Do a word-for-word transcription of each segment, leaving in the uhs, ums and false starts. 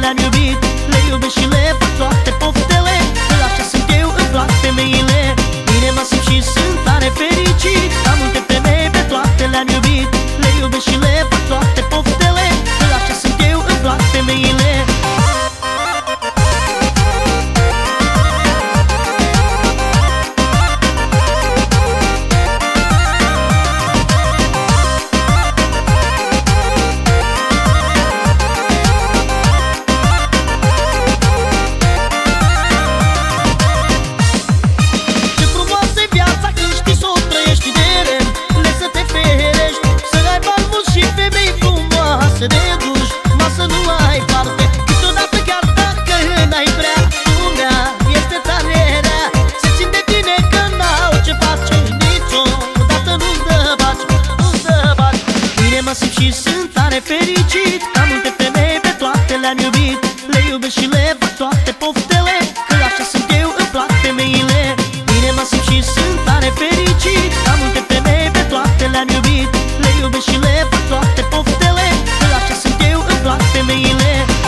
le-am iubit, le iubesc și le fac toate poftele, că așa sunt eu, îmi plac femeile. Bine mă simt și sunt tare fericit, am multe femei, pe toate le-am iubit, le iubesc și le fac toate poftele, că așa sunt eu, îmi plac femeile. De duș, masă nu ai parte, câteodată chiar dacă n-ai vrea, lumea este tare rea. Se țin de tine că n-au ce face, niciodată nu-ți dă baci, nu-ți dă baci. Bine mă simt și sunt tare fericit, am multe femei, pe toate le-am iubit, le iubesc și le fac toate poftele, că așa sunt eu, îmi plac femeile. Bine mă simt și sunt tare fericit, am multe femei, pe toate le-am iubit, le iubesc și le fac toate poftele, că așa sunt eu, îmi plac femeile.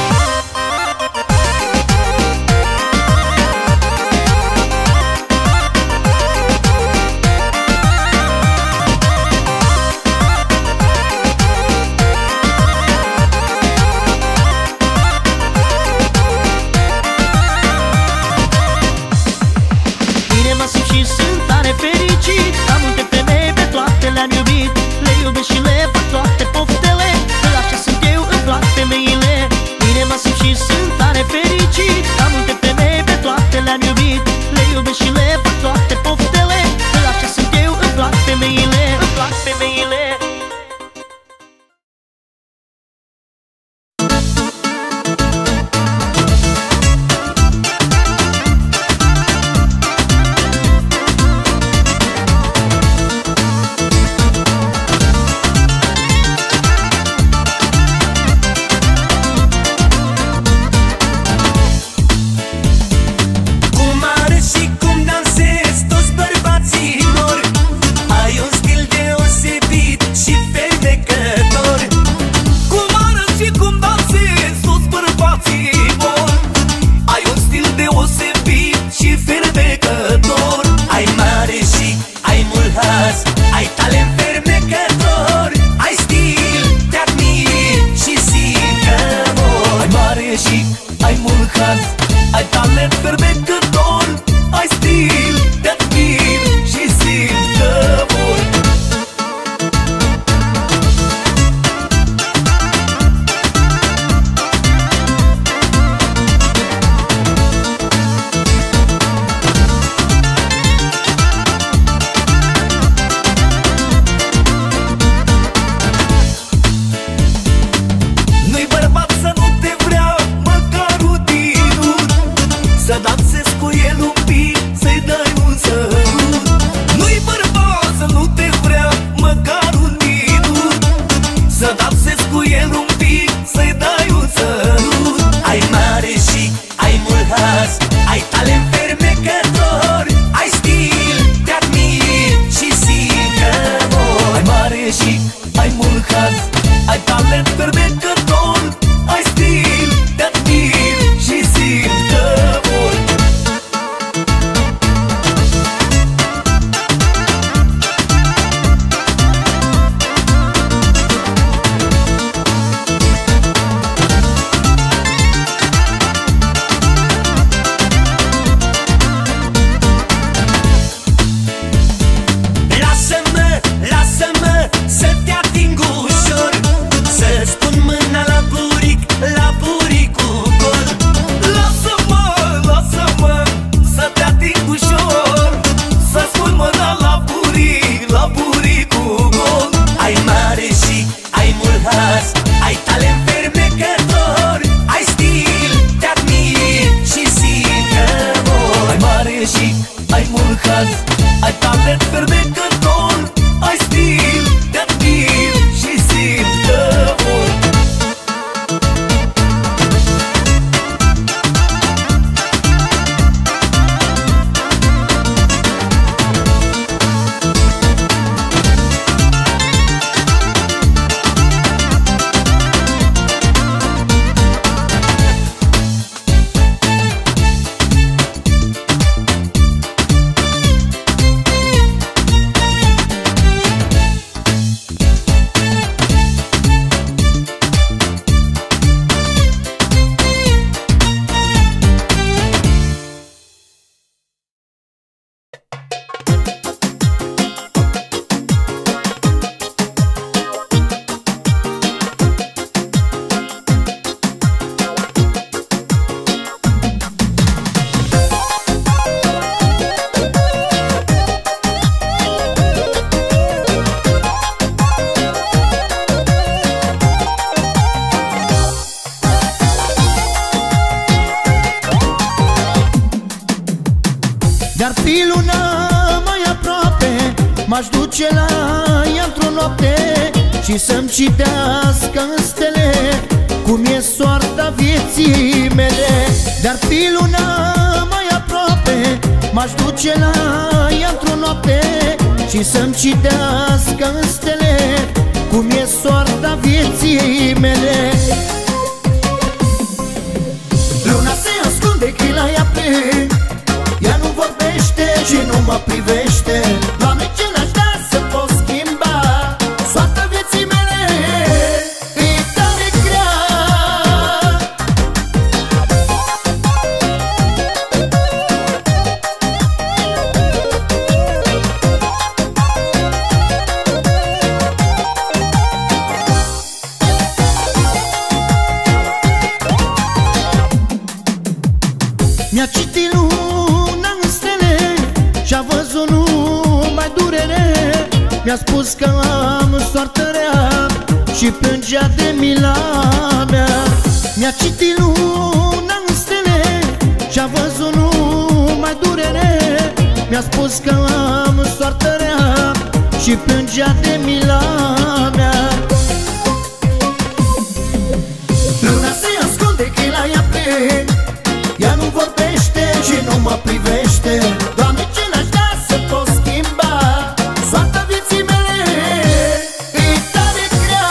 Bine mă simt și sunt tare fericit, am multe femei, pe toate le-am iubit, le iubesc și le fac toate poftele, că așa sunt eu, îmi plac femeile. Bine mă simt și sunt tare fericit, am multe femei, pe toate le-am iubit, le iubesc și le fac toate poftele, că așa sunt eu, îmi plac femeile, îmi plac femeile. De-ar fi luna mai aproape, m-aș duce la ea într-o noapte și să-mi citească în stele cum e soarta vieții mele. De-ar fi luna mai aproape, m-aș duce la ea într-o noapte și să-mi citească în stele cum e soarta vieții mele. Luna se ascunde, că la ea plec, ea nu vorbește și nu mă privește. Doamne, ce n-aș da să pot schimba soarta vieții mele, e tare grea. Mi-a citit luna în stele și-a văzut numai durere. Mi-a spus că am soartă rea și plângea de mila mea. Mi-a citit luna în stele și-a văzut numai durere. Mi-a spus că am soartă rea și plângea de mila mea. Luna se ascunde, că la ea plec, ea nu vorbește și nu mă privește. Doamne, ce n-aș da să pot schimba soarta vieții mele, e tare grea.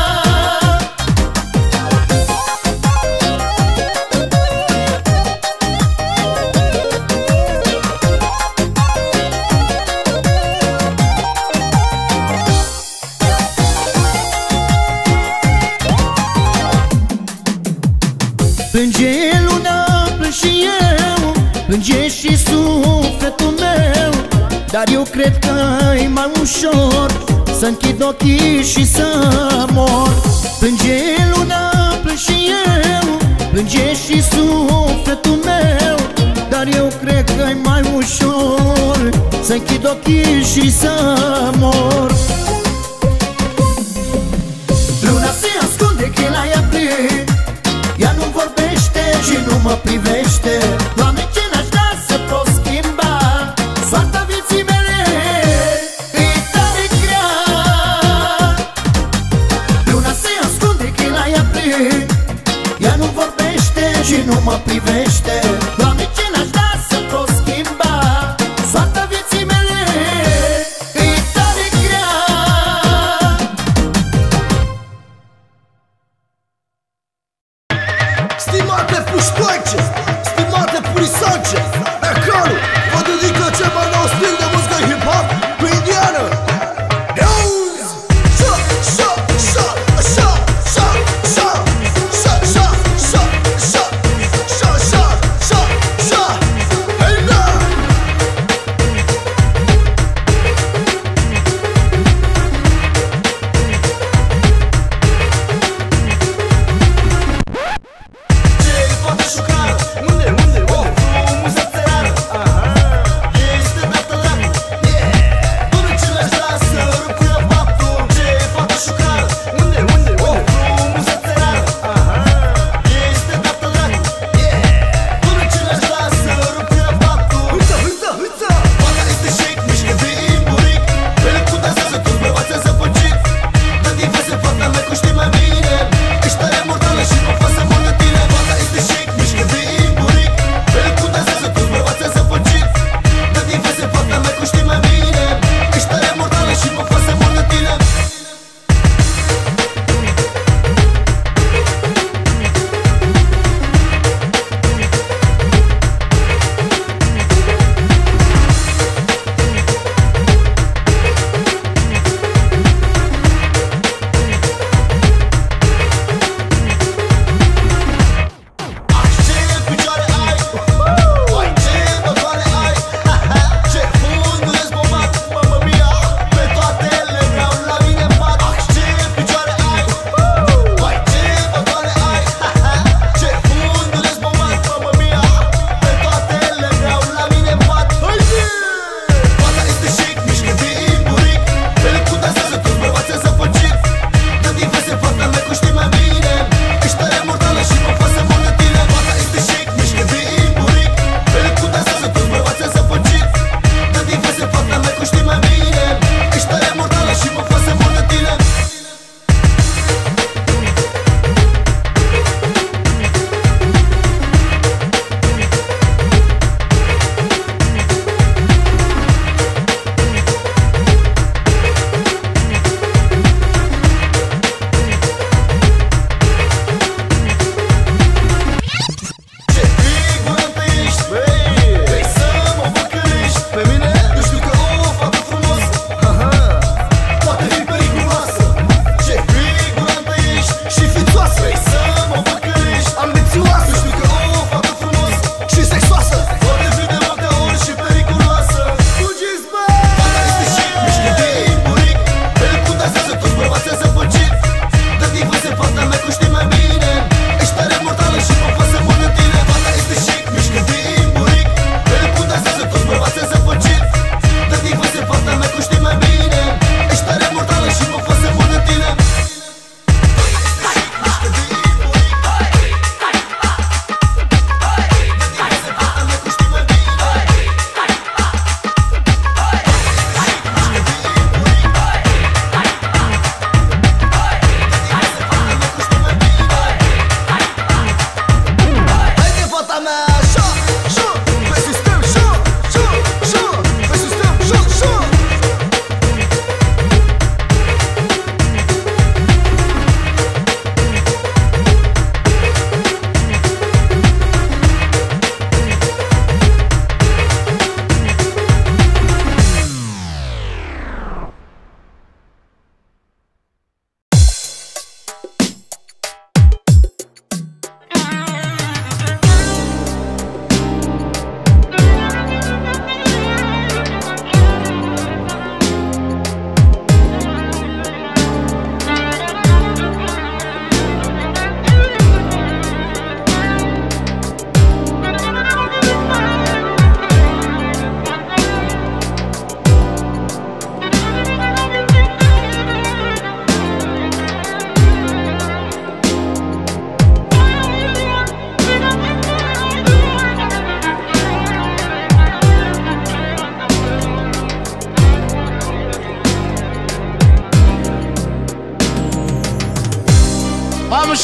Plânge luna, plâng și eu, plânge și sufletul meu, dar eu cred că-i mai ușor să închid ochii și să mor. Plânge luna, plâng și eu, plânge și sufletul meu, dar eu cred că-i mai ușor să închid ochii și să mor. Luna se ascunde, că la ea plec, ea nu vorbește și nu mă privește. Doamne, ce n-aș da să pot schimba soarta vieții mele, e tare grea. Luna se ascunde, că la ea plec, ea nu vorbește și nu mă privește. Doamne, ce n-aș da să pot schimba soarta vieții mele, e tare grea. Stimate puștoice, stimate purisoce, acolo vă dedică cel mai nou stil de muzică hip-hop cu indiană. Auzi! Șa, șa, șa, șa, șa, șa, șa, șa, șa, șa, șa, șa, șa, șa. Hei, da! Ce poate juca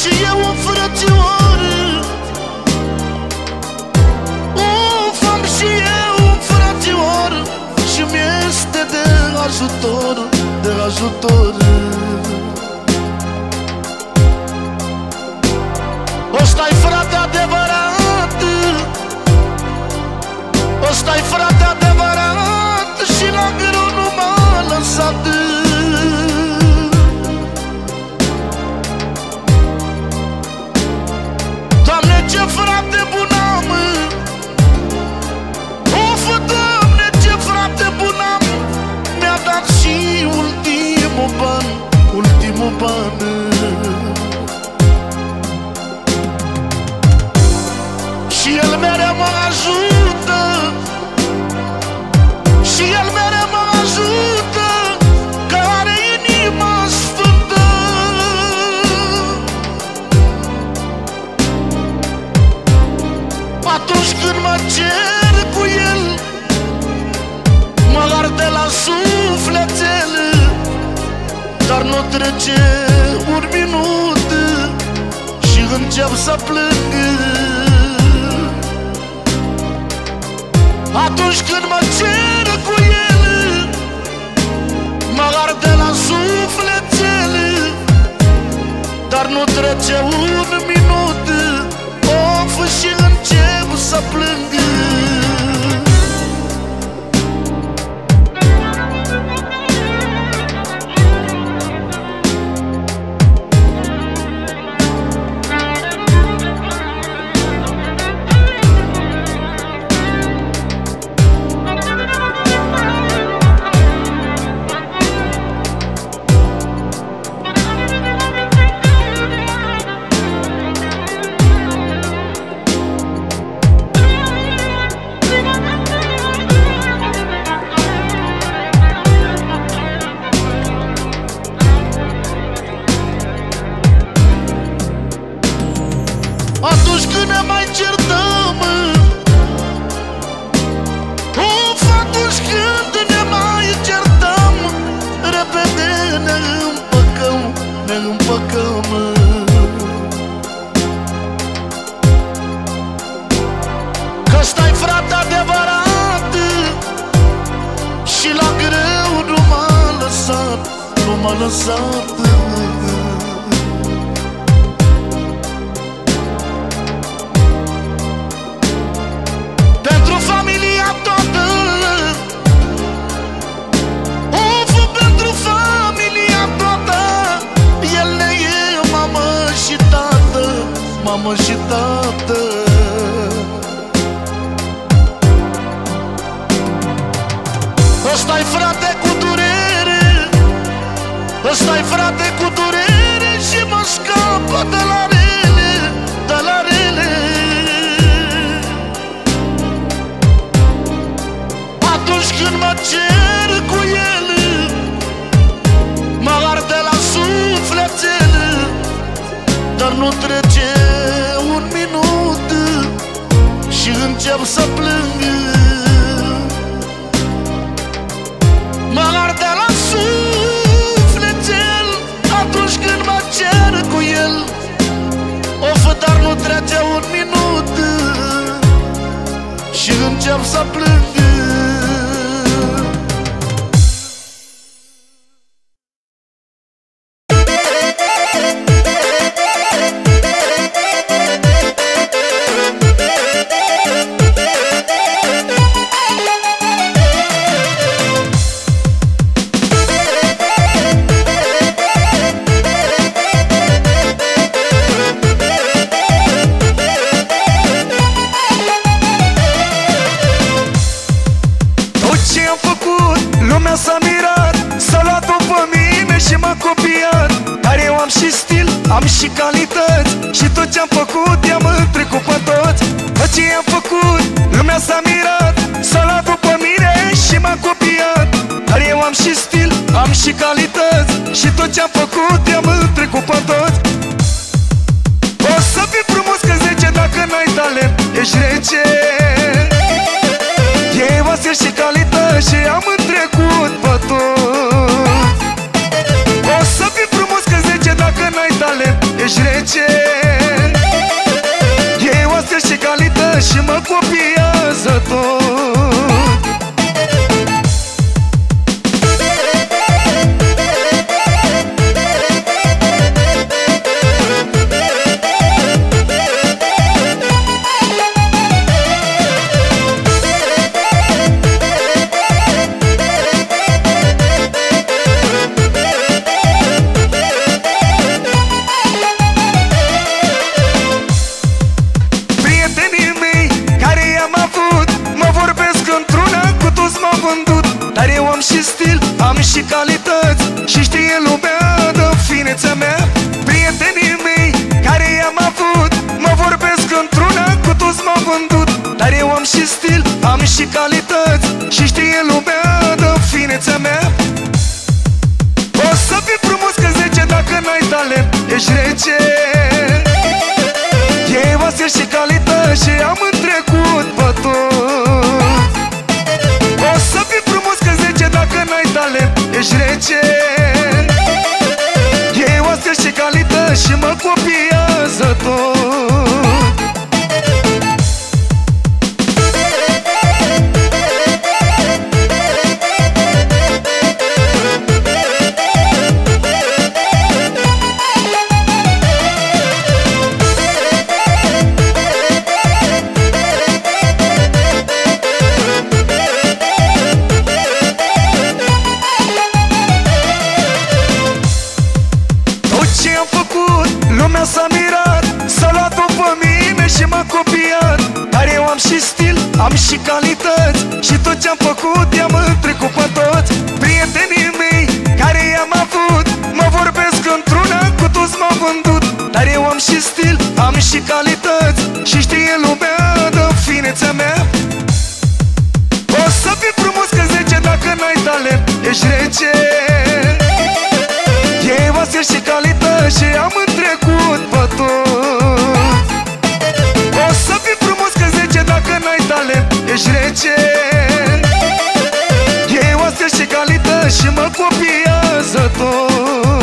și eu un frățior, un fam și eu un frățior, și mi-este de ajutor, de ajutor. Ăsta-i frate adevărat, ăsta-i frate adevărat, și la greu nu m-a lăsat. Doamne, ce frate bun am, of, Doamne, ce frate bun am, mi-a dat și ultimul ban, ultimul ban. Și el mereu mă ajută, și el mereu mă ajută, că are inima sfântă. Atunci când mă cer cu el, mă arde la sufletel, dar nu trece un minut și încep să plâng. Atunci când mă cer cu el, mă arde la sufletel, dar nu trece un minut, of, și încep să plâng. Atunci când ne mai certăm, of, atunci când ne mai certăm, repede ne împăcăm, ne împăcăm. Că ăsta-i frate adevărat, și la greu nu m-a lăsat, nu m-a lăsat. Pentru familia toată, of, pentru familia toată, el ne e mamă și tată, mamă și tată. Ăsta-i frate cu durere, ăsta-i frate cu durere, și mă scapă de la rele, de la rele. Atunci când mă cer cu el, mă arde la sufletel, dar nu trece un minut și încep să plâng. Mă arde la sufletel atunci când mă cer cu el, of, dar nu trece un minut și încep să plâng. și mă copiază tot. Dar eu am și stil, am și calități și știe lumea de finețea mea. Prietenii mei care i-am avut mă vorbesc într-una, cu toți m-au vândut. Dar eu am și stil, am și calități și știe lumea de finețea mea. O să fii frumos că zece dacă n-ai talent, ești rece. Eu am stil și calități și am întrecut pe tot. O să fii frumos că zece dacă n-ai talent, ești rece. Eu am stil și calități și mă copiază tot. Lumea s-a mirat, s-a luat după mine și m-a copiat. Dar eu am și stil, am și calități și tot ce-am făcut i-am întrecut pe toți. Prietenii mei care i-am avut mă vorbesc într-una, cu toți m-au vândut. Dar eu am și stil, am și calități și știe lumea de finețea mea. O să fii frumos că zece dacă n-ai talent, ești rece. Eu am stil și calități și am întrecut pe tot. O să fii frumos că zece dacă n-ai talent, ești rece. Eu am stil și calități și mă copiază tot.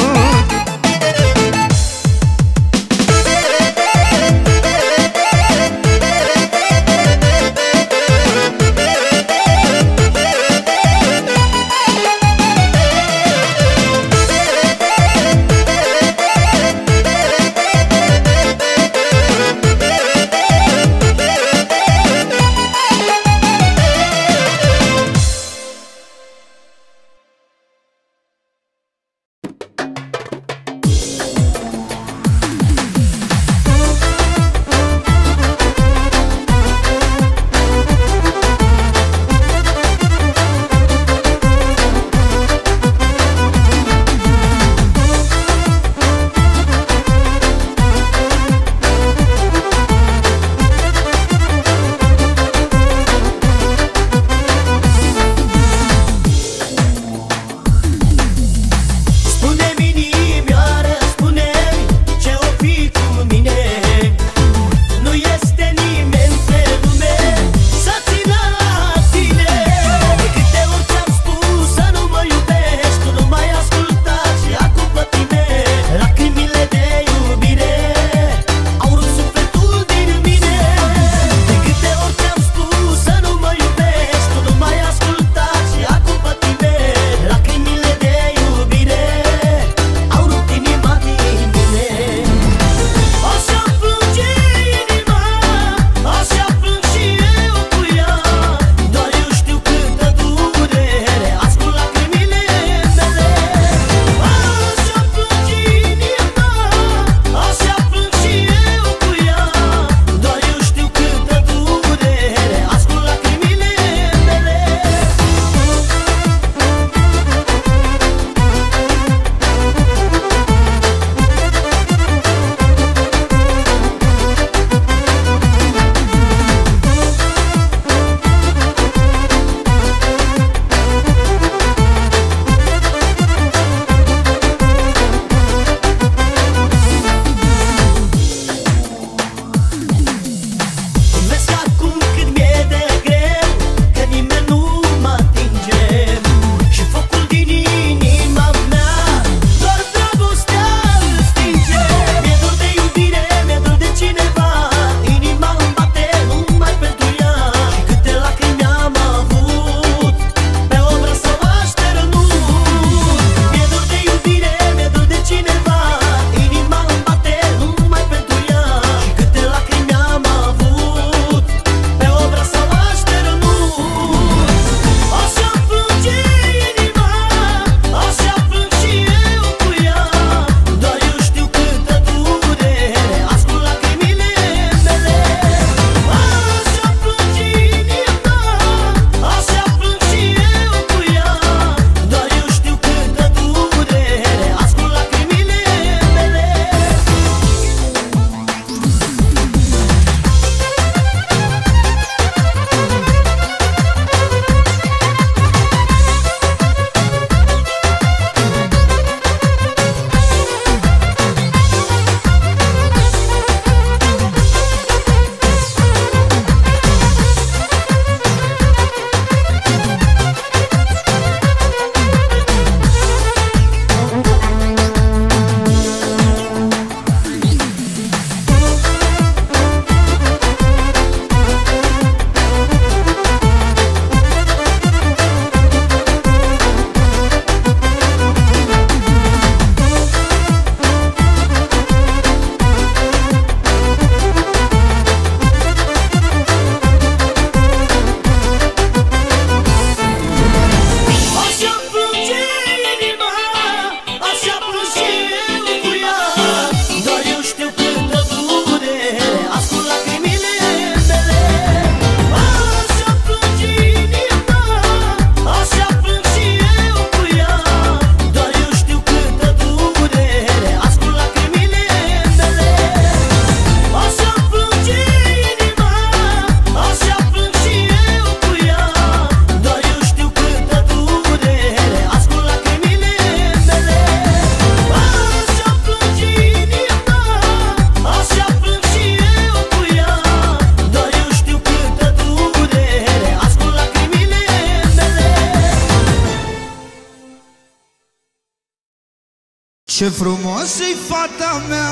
Ce frumoasă-i fata mea,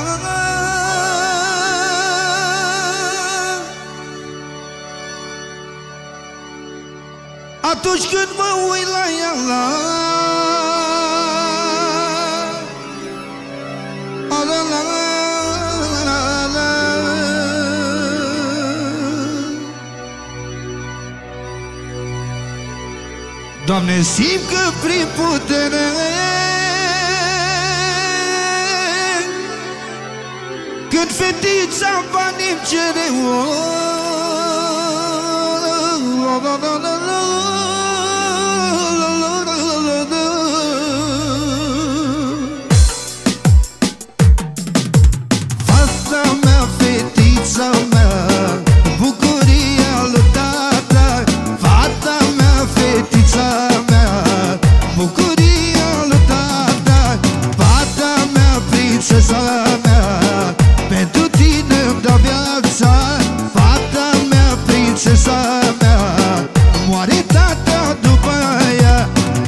atunci când mă uit la ea, la, la, la, la, la, la. Doamne, simt că prin putere când fetița banii-mi cere, fata mea, fetița mea, bucuria lui tata. Fata mea, fetița mea, bucuria lui tata. Fata mea, prințesa mea, pentru tine îmi dau viața. Fata mea, prințesa mea, moare tata după ea.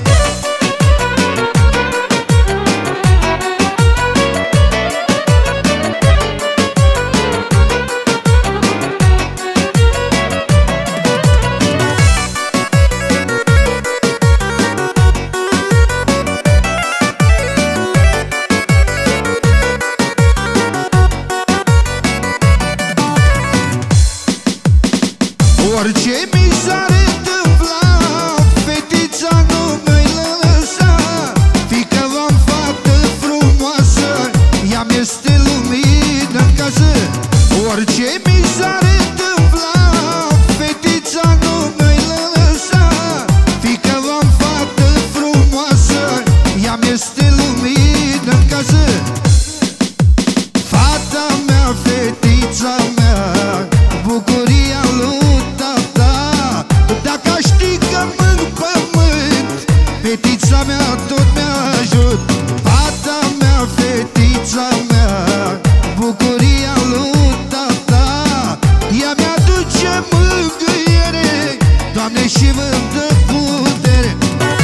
Orice mi s-ar întâmpla, fetița nu mi-i lăsa. Fică v-am fată frumoasă, ea mi-este lumină în casă. Orice mi s-ar întâmpla, fetița nu mi-i lăsa. Fică v-am fată frumoasă, ea mi-este lumină în casă. Fata mea, fetița mea, bucuria lui tata. Dacă știi că mânc pământ, fetița mea tot mi-ajut. Fata mea, fetița mea, bucuria lui tata. Ea mi-aduce mângâiere, Doamne, și mă-mi dă putere.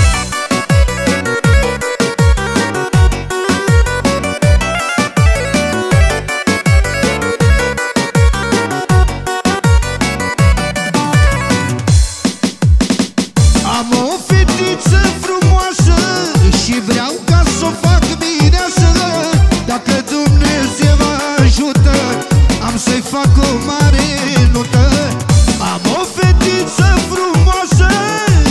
Am o fetiță frumoasă și vreau ca s-o fac mireasă. Dacă Dumnezeu mă ajută, am să-i fac o mare nută. Am o fetiță frumoasă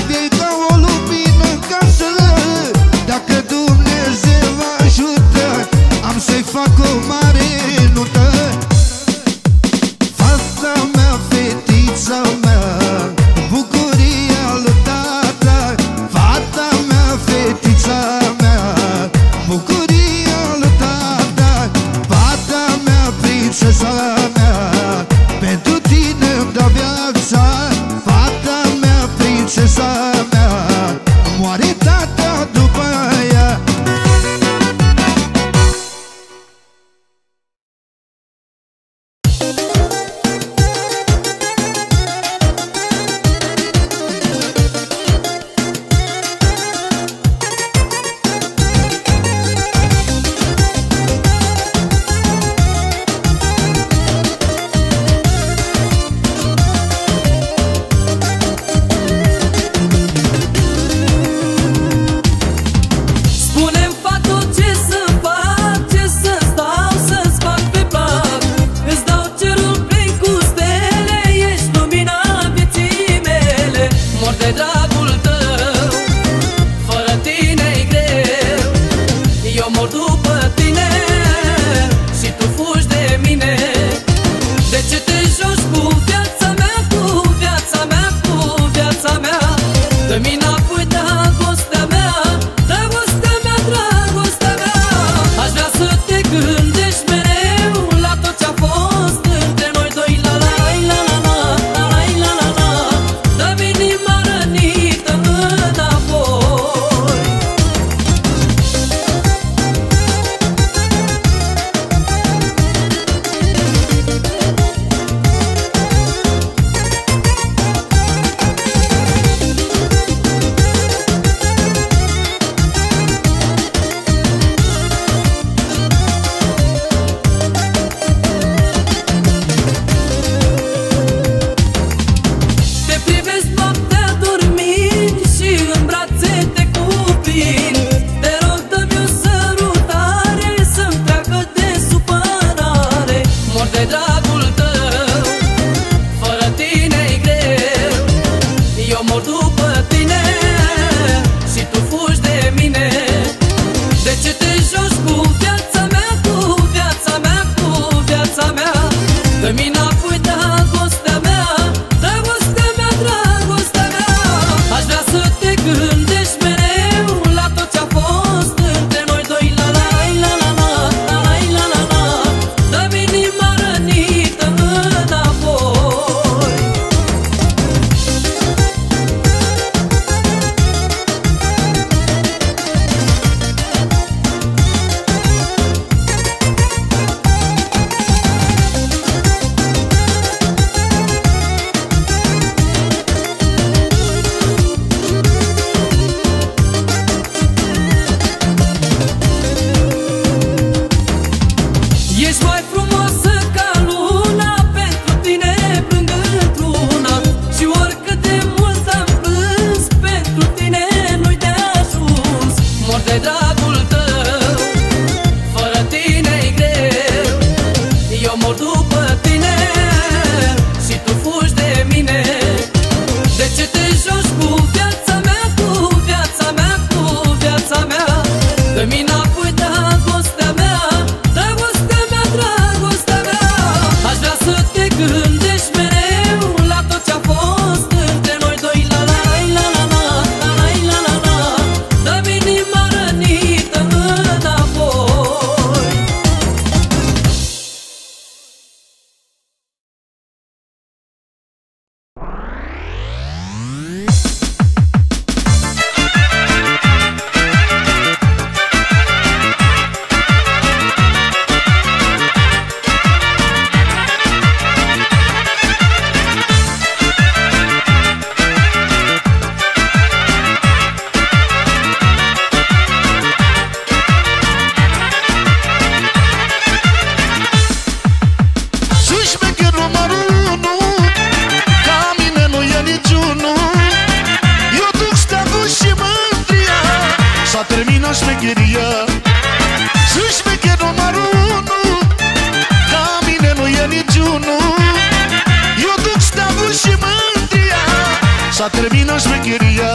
s-a terminat șmecheria.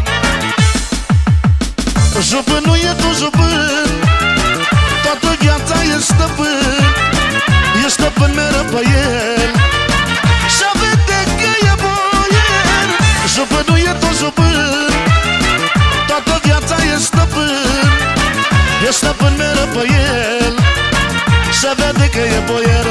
Jupân nu e tu jupân, toată viața e stăpân. E stăpân mereu pe el și-a vede că e boier. Jupân nu e tu jupân, toată viața e stăpân. E stăpân mereu pe el și-a vede că e boier.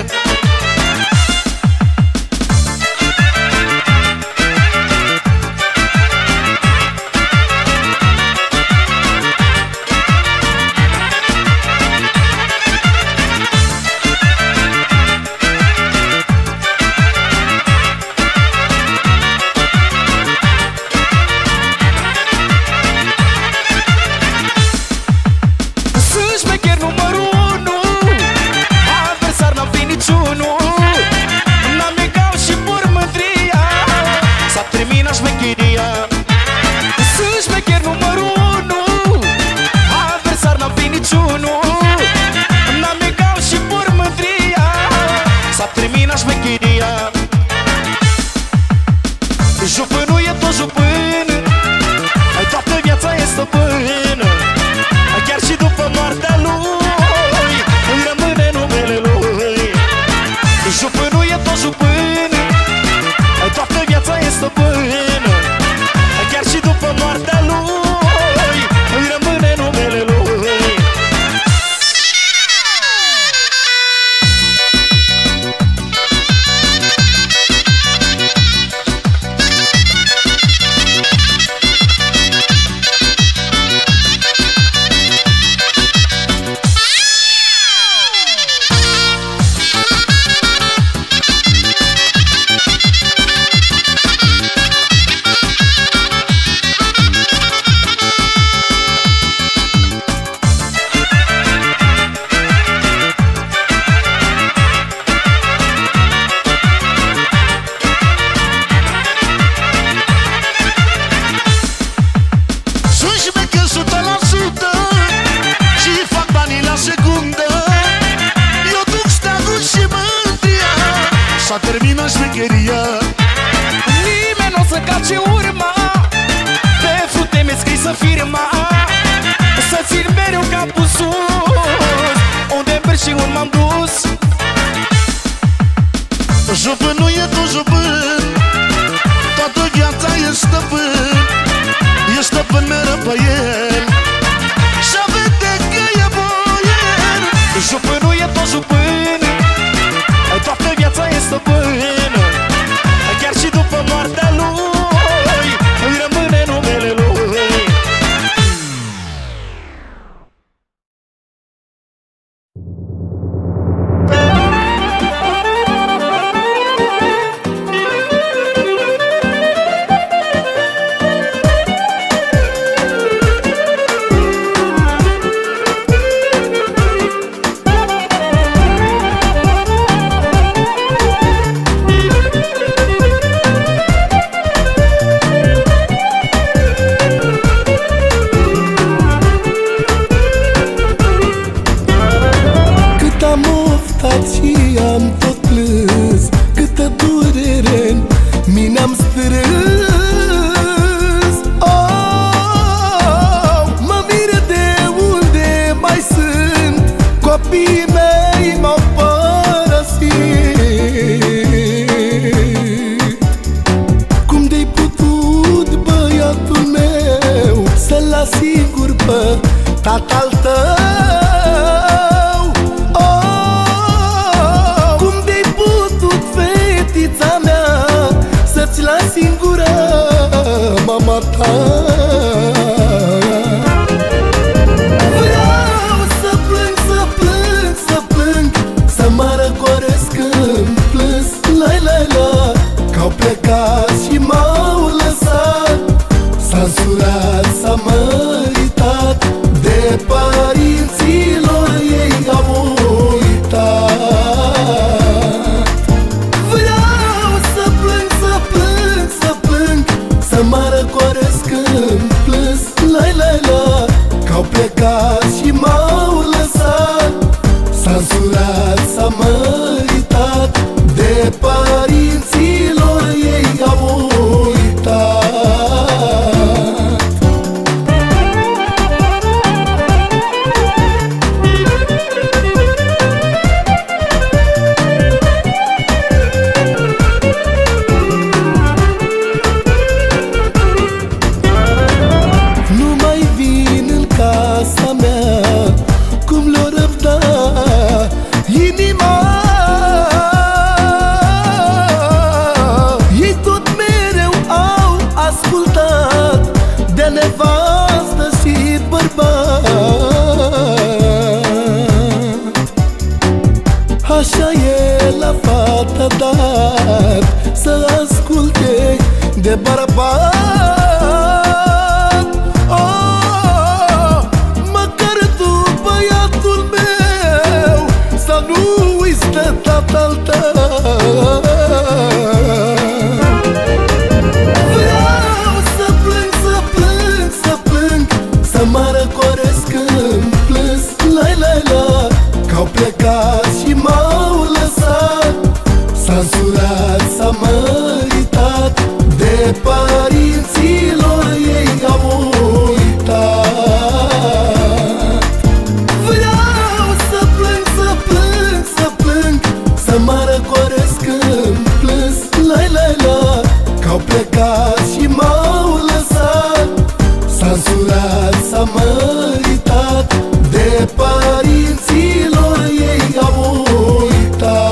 Jupânul e tot jupân, toată viața e stăpân. Chiar și după moartea lui îi rămâne numele lui. Jupânul e tot jupân, toată viața e stăpân. Chiar și după moartea lui îi rămâne numele lui. S-a terminat șmecheria. Nimeni n-o să calce urma, pe frunte mi-e scrisă firma. Să țin mereu capul sus, unde merg și unde m-am dus. Jupân nu e tu jupân, toată viața e stăpân. E stăpân mereu pe el și-a vede că e boier. Jupânul e tot jupân, toată viața e stăpân. Chiar și după moartea lui îi rămâne numele lui. Tatăl tău, oh, cum de-ai putut, fetița mea, să-ți las singur de bărbat. Oh, măcar tu, băiatul meu, să nu uiți de tatăl tău. Vreau să plâng, să plâng, să plâng, să mă răcoresc când plâns. Lai, lai, la, că-au plecat și m-au lăsat. S-a însurat, s-a măritat, de părinților ei au uitat. Vreau să plâng, să plâng, să plâng, să mă răcoresc când plâns. Lai, lai, la, că-au plecat și m-au lăsat. S-a însurat, s-a măritat, de părinților ei au uitat.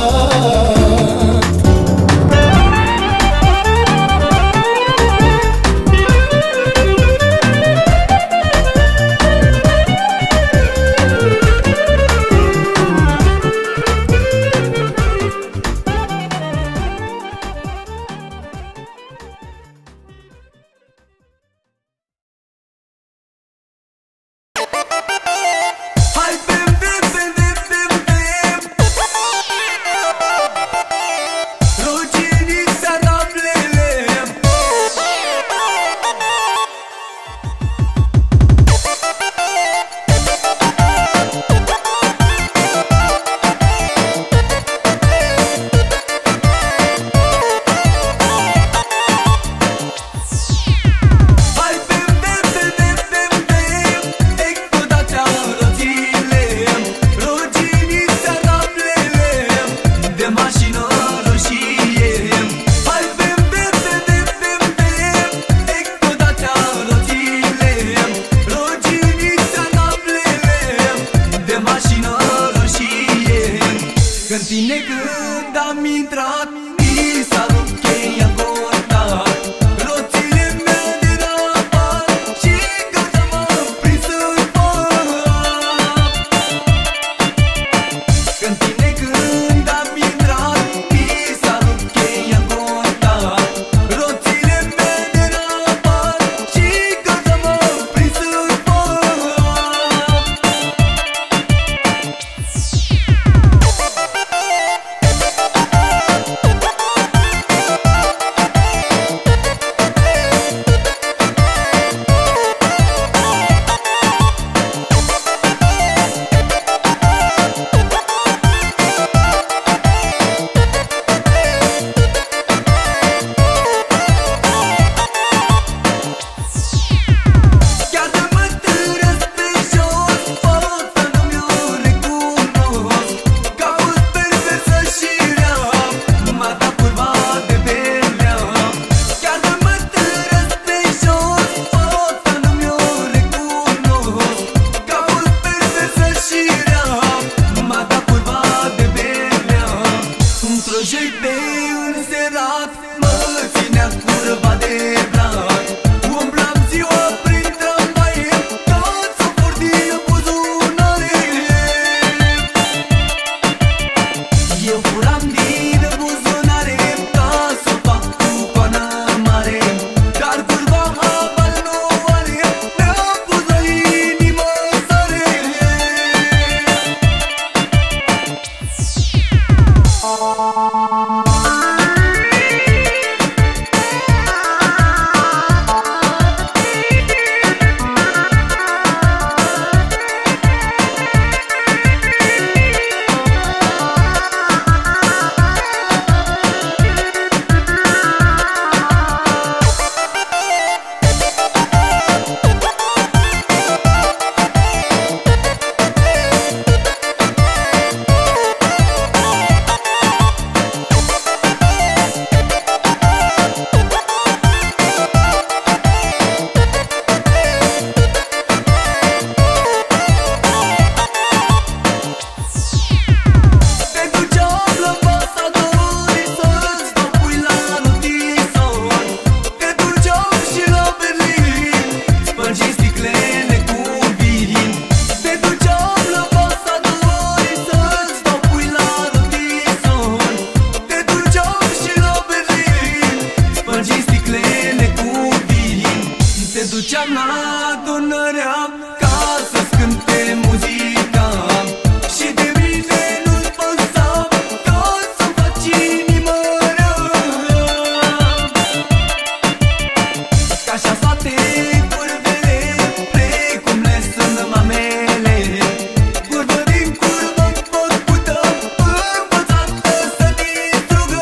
Hai bem, bem, bem, bem, bem, bem. Ruginii sarablele. Hai bem, bem, bem, bem, bem, bem. Explodația roțile. Ruginii sarablele. De mașină roșie. Hai bem, bem, bem, bem, bem, bem. Explodația roțile. Ruginii sarablele. De mașină roșie. Când tine când am intrat, mi s-a rupt cheia contact. Roțile mele de rabat și gata m-am prins în fapt. Când tine când am intrat, mi s-a rupt cheia contact. Roțile mele de rabat și gata m-am prins în fapt. duceam la Dunărea ca să-ți cânte muzica. Și de mine nu-ți păsa ca să-mi faci inimă rea. Ca așa toate curvele, precum le sunt mamele, curvă din curvă pot putea învățată să distrugă.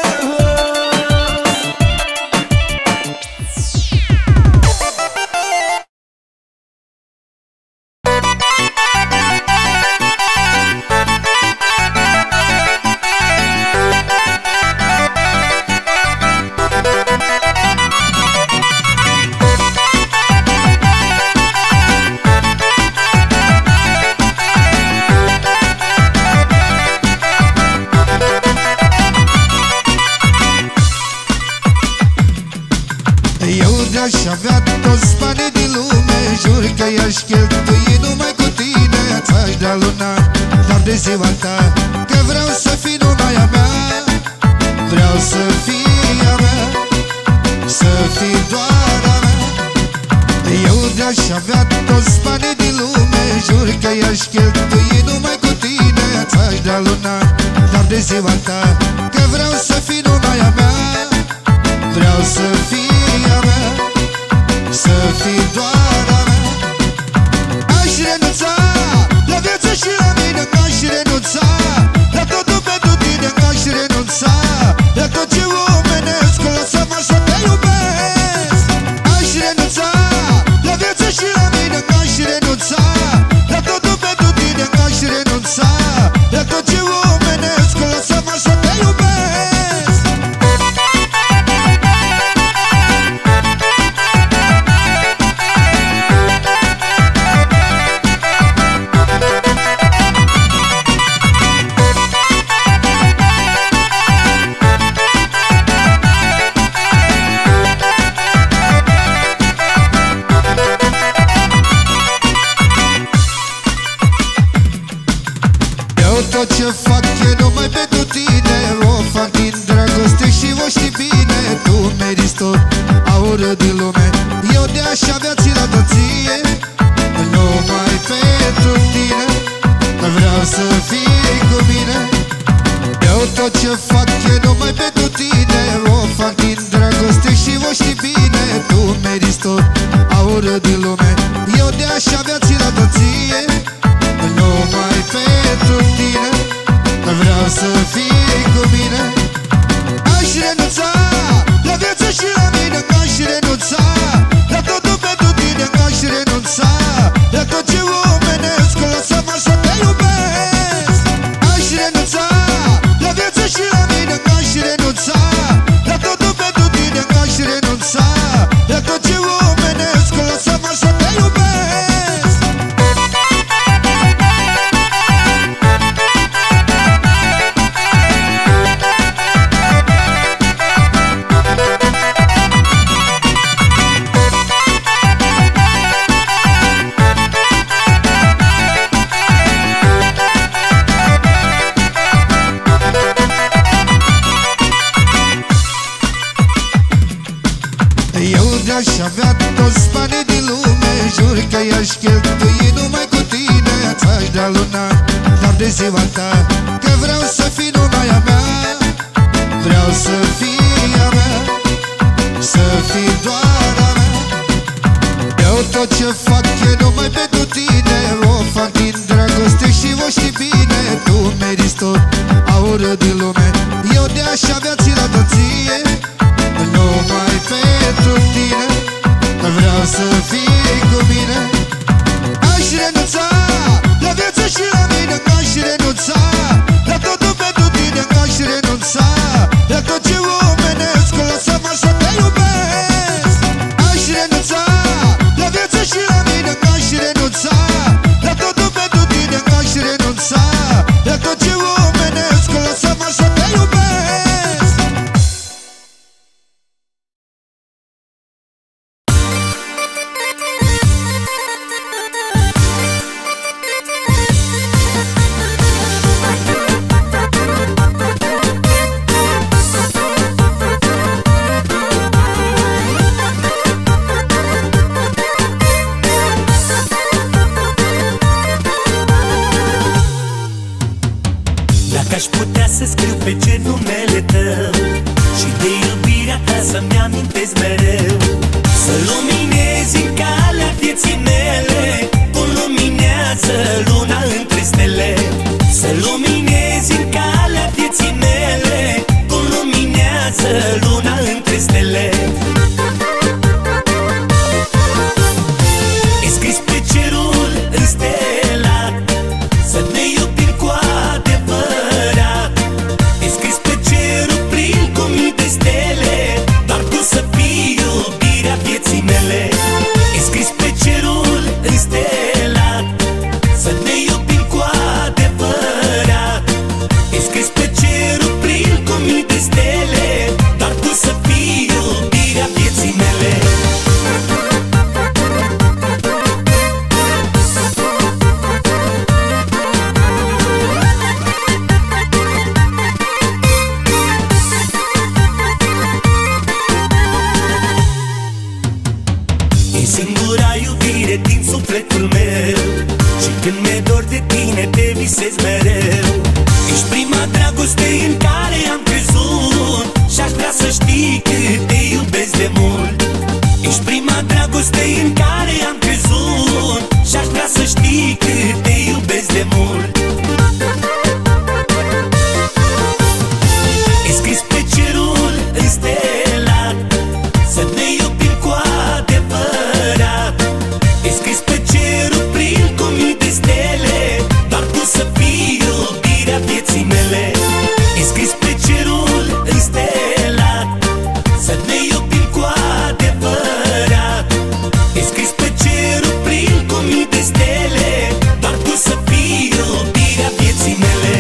Eu de-aș avea toți banii din lume, jur că i-aș cheltui numai cu tine. Ți-aș da luna doar de ziua ta, că vreau să fii numai a mea. Vreau să fii a mea, să fii doar a mea. Eu de-aș avea toți banii din lume, jur că i-aș cheltui numai cu tine. Ți-aș da luna doar de ziua ta, că vreau să fii numai a mea. Vreau să fii a mea, să fii doar a mea. Aș renunța la viață și la mine, aș renunța la totul pentru tine, aș renunța la tot ce omenesc, lasă-mă să te iubesc. Aș renunța la viață și la mine, aș renunța la totul pentru tine, aș renunța la tot ce omenesc, lasă-mă să te iubesc. Tot ce fac e numai pentru tine, o fac din dragoste și o știi bine. Tu meriți tot aurul din lume, eu de-aș avea ți la ție. Numai pentru tine vreau să fii cu mine. Eu tot ce fac e numai pentru tine, o fac din dragoste și o știi bine. Tu meriți tot aurul din lume, eu de-aș avea ți la ție. Numai pentru tine vreau să fii cu mine. Aș renunța la viață și la mine, aș renunța la totul pentru tine, aș renunța la tot ce omenesc, lasă-mă să te iubesc. Aș renunța la viață și la mine, aș renunța la totul pentru tine, aș renunța la tot ce omenesc, lasă-mă să te iubesc. Aș avea toți banii din lume, jur că i-aș cheltui numai cu tine. Ți-aș da luna doar de ziua ta, că vreau să fii numai a mea. Vreau să fii a mea, să fii doar a mea. Eu tot ce fac e numai pentru tine, o fac din dragoste și o știi bine. Tu meriți tot aurul din lume, eu de-aș avea ți la ție. Numai pentru tine vreau să fii cu mine. Aș renunța la viață și la mine, aș renunța la totul pentru tine, aș renunța la tot ce omenesc, lasă-mă să te iubesc. Aș renunța la viață și la mine, aș renunța la totul pentru tine, aș renunța la tot ce omenesc, lasă-mă să te iubesc. ta să-mi amintesc mereu. Să luminezi în calea vieții mele, cum luminează luna între stele. Să luminezi în calea vieții mele, cum luminează luna între stele. E scris pe cerul înstelat să ne iubim cu adevărat. E scris pe cerul plin cu mii de stele, doar tu să fii iubirea vieții mele. E scris pe cerul înstelat să ne iubim cu adevărat. E scris pe cerul plin cu mii de stele, doar tu să fii iubirea vieții mele. E singura iubire din sufletul meu, și când mi-e dor de tine te visez mereu. Ești prima dragoste în care am crezut, și-aș vrea să știi cât te iubesc de mult. Ești prima dragoste în care am crezut, și-aș vrea să știi cât te iubesc de mult. E scris pe cerul înstelat să ne iubim cu adevărat. E scris pe cerul plin cu mii de stele, doar tu să fii iubirea vieții mele. E scris pe cerul înstelat să ne iubim cu adevărat. E scris pe cerul plin cu mii de stele, doar tu să fii iubirea vieții mele.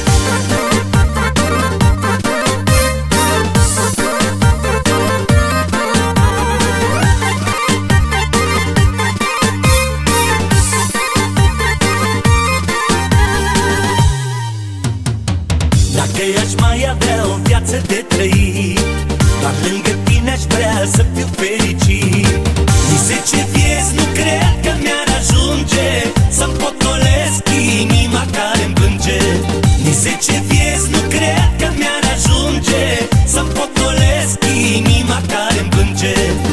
Dacă aș mai avea o viață de trăit, doar lângă tine aș vrea să fiu fericit. Nici zece vieți nu cred că mi-ar ajunge să-mi potolesc inima care-mi plânge. Nici zece vieți nu cred că mi-ar ajunge să-mi potolesc inima care-mi plânge.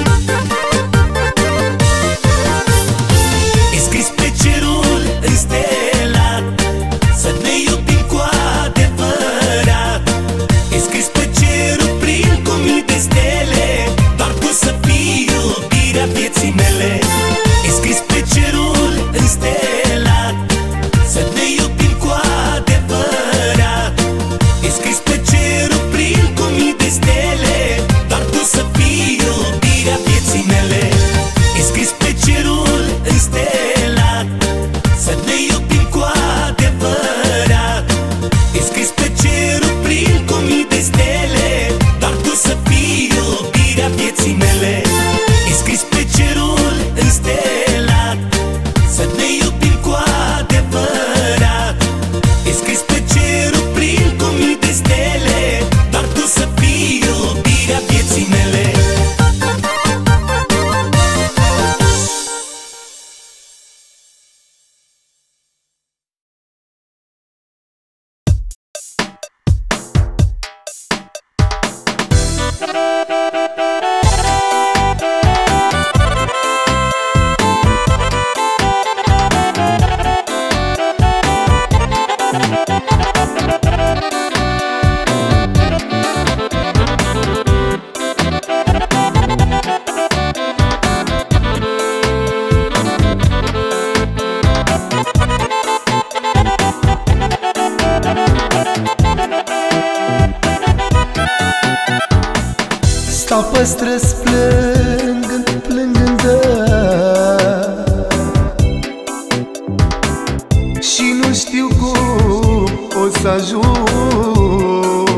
E scris pe cerul înstelat să ne iubim cu adevărat. E scris pe cerul plin cu mii de stele, doar tu să fii iubirea vieții mele. E scris pe cerul înstelat să ne iubim cu adevărat. E scris pe cerul plin cu mii de stele, doar tu să fii iubirea vieții mele. E scris pe cerul înstelat să ne iubim cu adevărat. E scris pe cerul plin cu mii de stele, doar tu să fii iubirea vieții mele. E scris pe cerul înstelat să ne iubim cu adevărat. E scris pe cerul plin cu mii de stele, doar tu să fii iubirea vieții mele. Stau pe străzi plângând, plângând și nu știu cum o să ajung.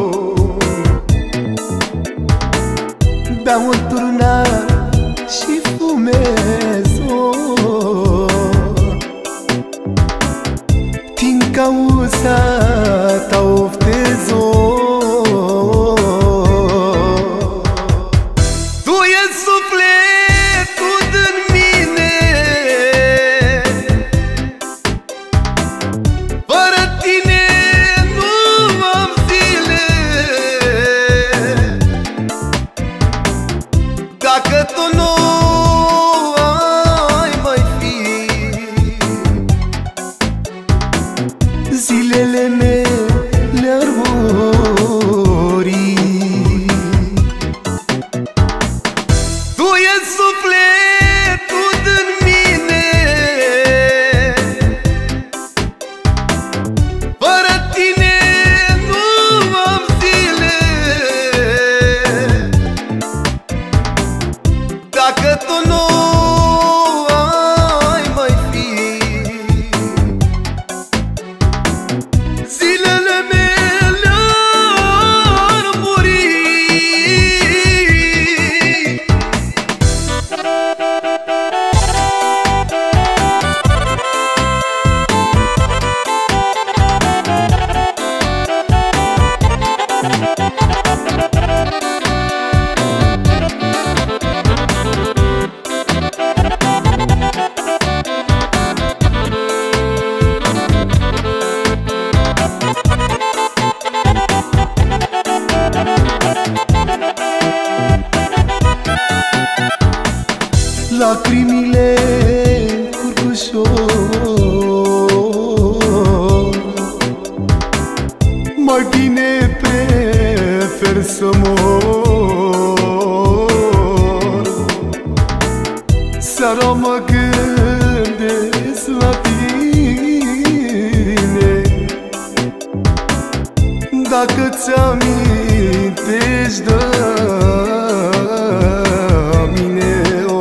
Beau un turnar și fumez din cauza ta oftez-o. sufletul din mine, fără tine nu am zile. Dacă tu nu ai mai fi, zilele mele ar muri. Lacrimile curg ușor, mai bine prefer să mor. Seara mă gândesc la tine, dacă ți-amintești de mine.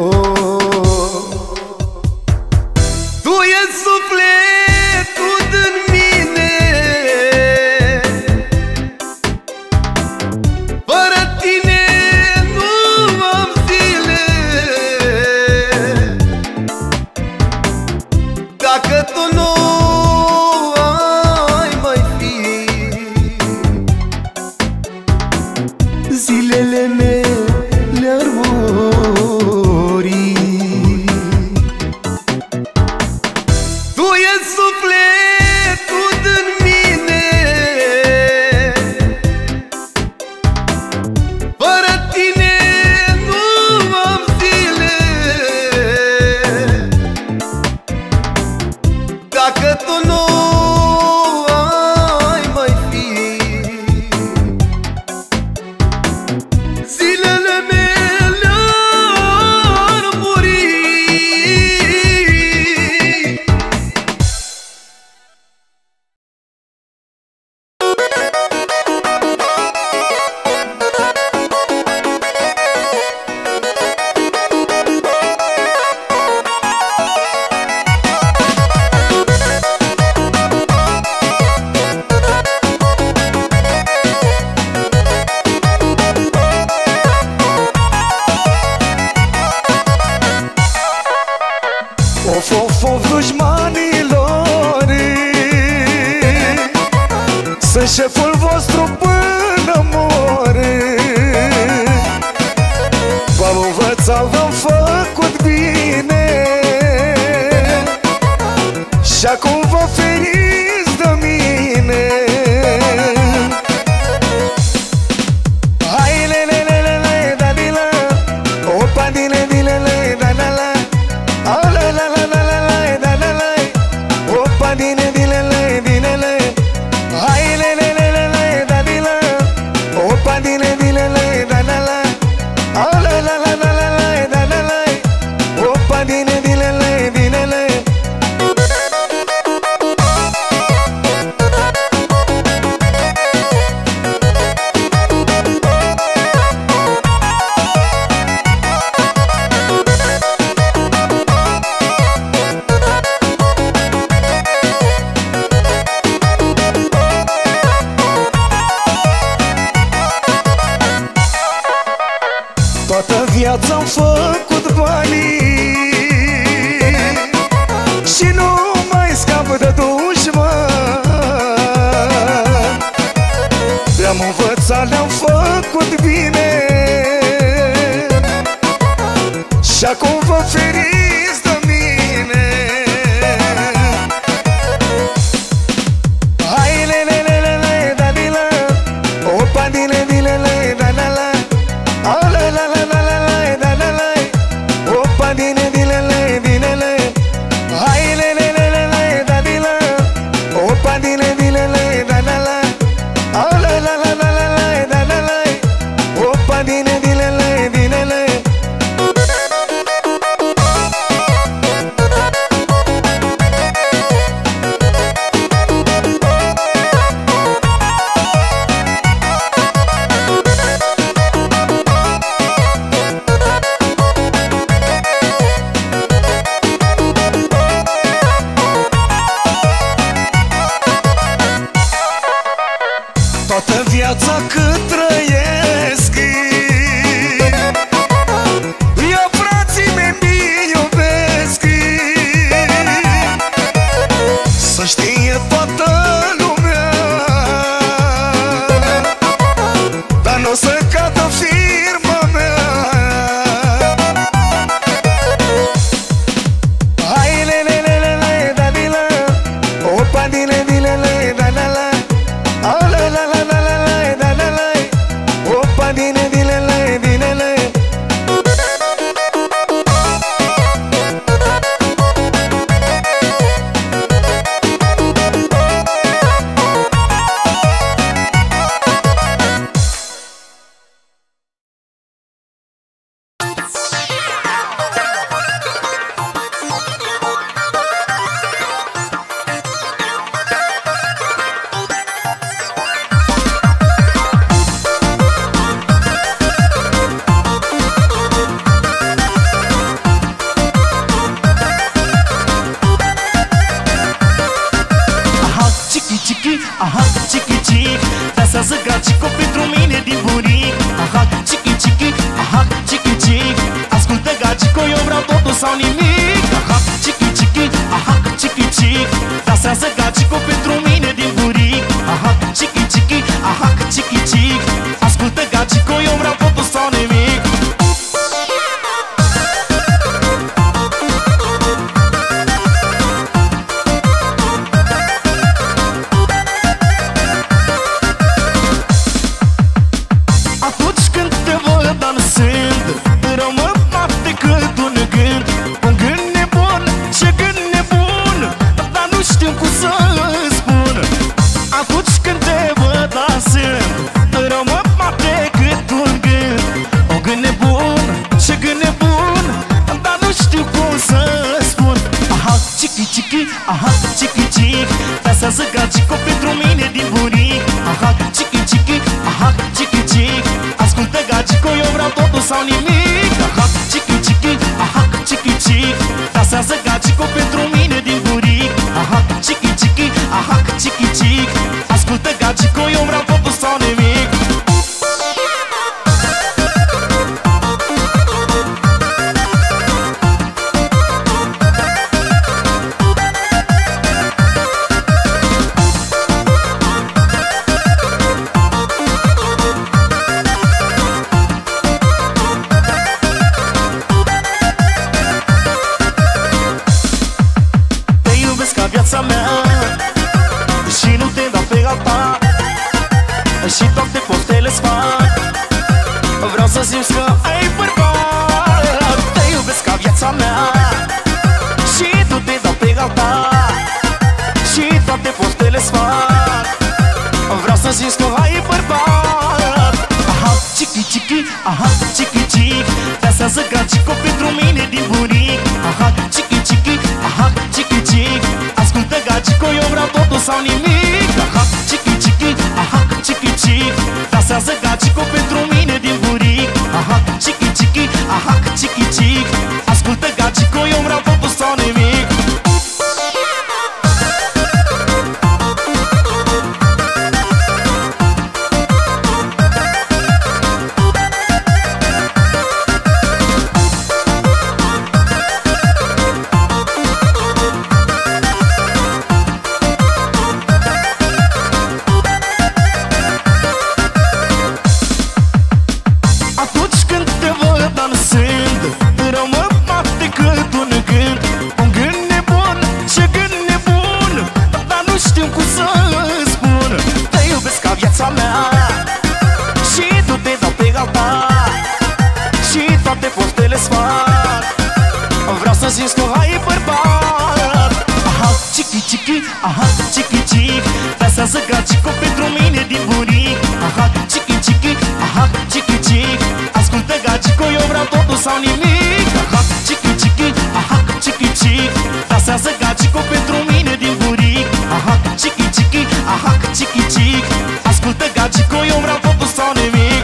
Tu e sufletul din mine, fără tine nu am zile. Dacă tu nu ai mai fi, zilele mele ar muri. tu e sufletul din mine, fără tine nu am zile. Dacă tu nu ai mai fi, zilele mele ar muri. Of, of, of, dușmanilor, sunt șeful vostru până mor. V-am învățat, v-am făcut bine și acum vă feriți de mine. Hai, le, le, le, le, le, da, di, la. Opa, dile, dile, le, da, da, la. Oh, la, la, la, la, la, la, da, da, la. Opa, dile, dile, le, dile, le. Hai, le, le, le, le, le, da, di, la. Opa, dile, dile, le, da, da, la. Oh, la, la, la, la, la, la, da, da, la. Opa, dile, dile, le, dile, le. Toată viața-am făcut banii și nu mai scap de dușman. Le-am învățat, le-am făcut bine și acum vă feriți de mine. Hai, le, le, le, le, le, da, di, la. Opa, dile, dile, le, da, da, la. Oh, la, la, la, la, la, la, da, da, la. Opa, dile, dile, le, dile, le. Hai, le, le, le, le, le, da, di, la. Opa, dile, dile, le, da, da, la. Oh, la, la, la, la, la, la, da, da, la. Dansează gagico pentru mine din bunic. Aha, chiqui, chiqui, aha, chiqui, chiqui. Ascultă gagico, eu vreau totul sau nimic. Aha, chiqui, chiqui, aha, chiqui, chiqui. Dansează gagico pentru mine din bunic. Aha, chiqui, chiqui, aha, chiqui, chiqui. Ascultă gagico, eu vreau totul sau nimic. Aha, chiqui, chiqui. Dansează gagico pentru mine din bunic. Aha, chiqui, chiqui, aha, chiqui, chiqui. Ascultă gagico, eu vreau totul sau nimic. Aha, chiqui, chiqui, aha, chiqui, chiqui. Dansează gagico pentru mine din bunic. Aha, chiqui, chiqui, aha, chiqui, chiqui. Ascultă gagico, eu vreau totul sau nimic. Și toate poftele-ți fac. Vreau să simți că ai bărbat. Te iubesc ca viața mea și tu te dau pe altar. Și toate poftele-ți fac. Vreau să simți că ai bărbat. Aha, chiqui, chiqui, aha, chiqui, chiqui. Dansează gagico pentru mine din bunic. Aha, chiqui, chiqui, aha, chiqui, chiqui. Ascultă gagico, eu vreau totul sau nimic. Aha, chiqui, chiqui, aha, chiqui, chiqui. Dansează gagico pentru mine din bunic. Aha, chiqui, chiqui, aha, chiqui, chiqui. Ascultă gagico, eu vreau totul sau nimic. Să simți că ai bărbat. Aha, chiqui, chiqui, aha, chiqui, chiqui. Dansează gagico pentru mine din bunic. Aha, chiqui, chiqui, aha, chiqui, chiqui. Ascultă gagico, eu vreau totul sau nimic. Aha, chiqui, chiqui, aha, chiqui, chiqui. Dansează gagico pentru mine din bunic. Aha, chiqui, chiqui, aha, chiqui, chiqui. Ascultă gagico, eu vreau totul sau nimic.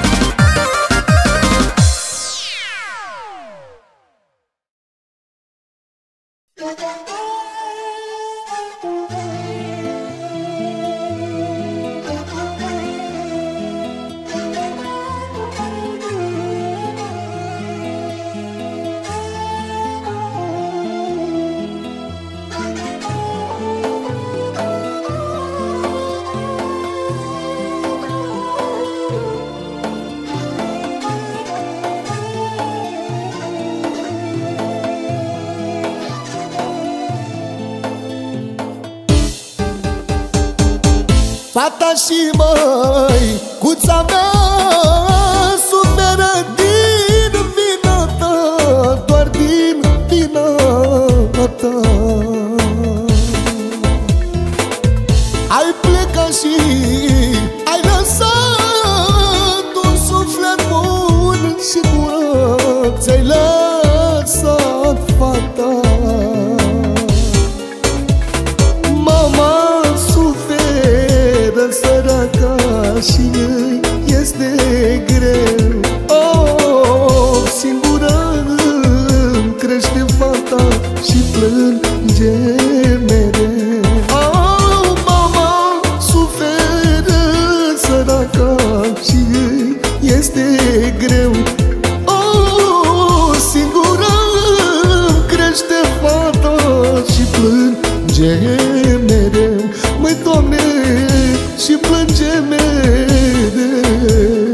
Fata și măicuța mea suferă din vina ta, doar din vina ta. Ai plecat și ai lăsat un suflet bun și curat, ți-ai lăsat fata. Săraca și ei este mereu. Măi, Doamne, și plânge mereu.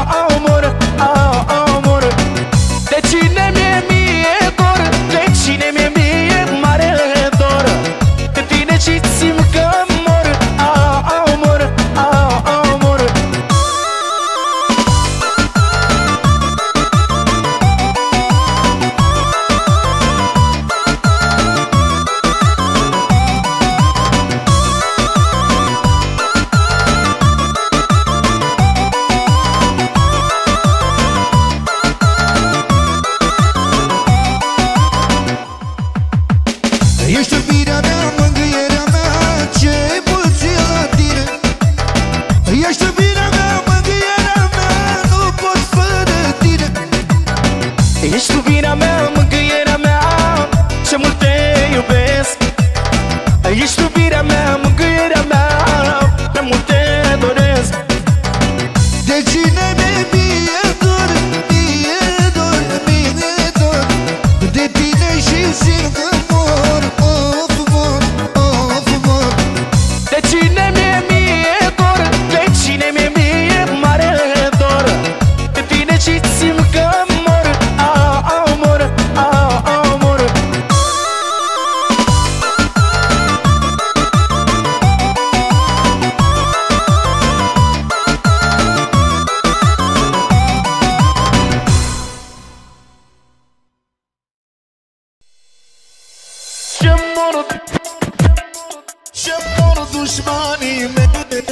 Cine Ești iubirea mea, mângâierea mea, ce mult țin la tine. Ești iubirea mea, mângâierea mea, nu pot fără tine. Ești iubirea mea, mângâierea mea, ce mult te iubesc. Ești iubirea mea, mângâierea mea, prea mult te doresc. De cine mi-e dor, mi-e dor, mi-e dor, de tine și simt că mor, of, mor, of, mor. De cine mi-e mie dor, de cine mi-e mie mare dor, de tine și simt că mor, a, a, mor, a, a, mor. Ce mor, ce mor dușmanii mei.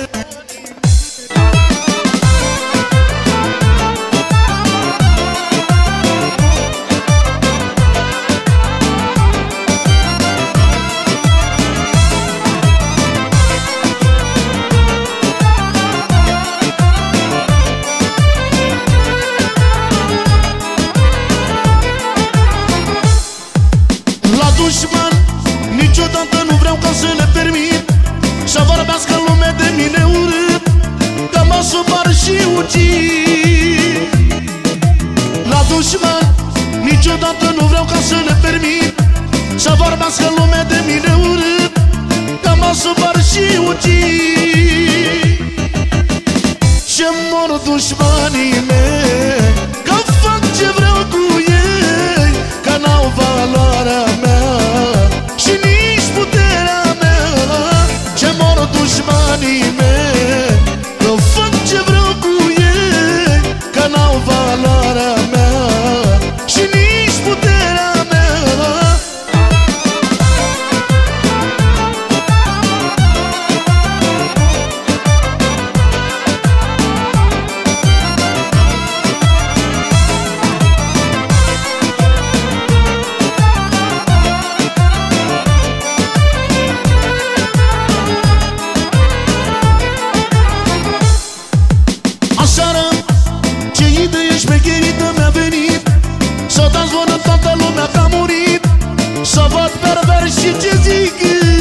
La dușman niciodată nu vreau ca să le permit să vorbească lumea de mine urât, că mă supăr și ucid. La dușman niciodată nu vreau ca să le permit să vorbească lumea de mine urât, că mă supăr și ucid. Ce mor dușmanii mei, că fac ce vreau cu ei, că n-au valoarea mea și nici puterea mea. Ce mor dușmanii mei, că fac ce vreau cu ei, că n-au valoarea mea și nici puterea mea. Aseară, ce idee șmecherită mi-a venit, să dați zvonă toată lumea că a murit, să văd pervers și ce zic.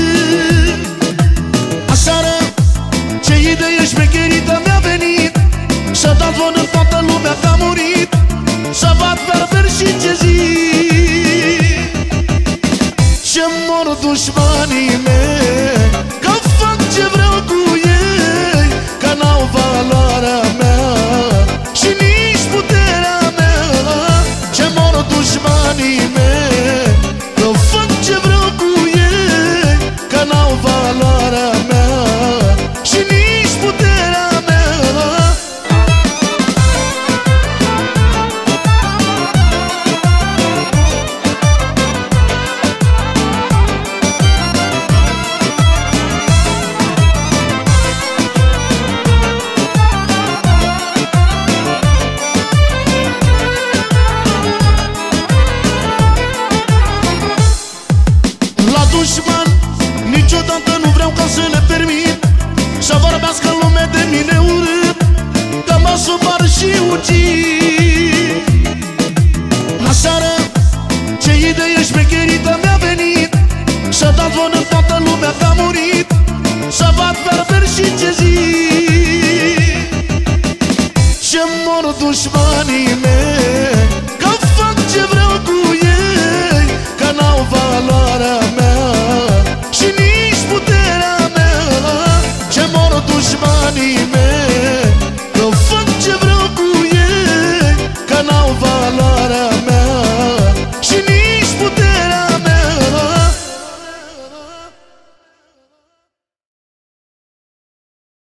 Aseară, ce idee șmecherită mi-a venit, să dați zvonă toată lumea că a murit, să văd pervers și ce zic. Ce mor dușmanii mei, că fac ce vreau cu ei, că n-au valoarea mea și nici puterea mea. Ce mor dușmanii mei, că fac ce vreau cu ei, că n-au valoarea mea și nici puterea mea. La dușman niciodată nu vreau ca să le permit să vorbească lumea de mine urât, că mă supăr și ucid. La seară, ce idee șmecherită mi-a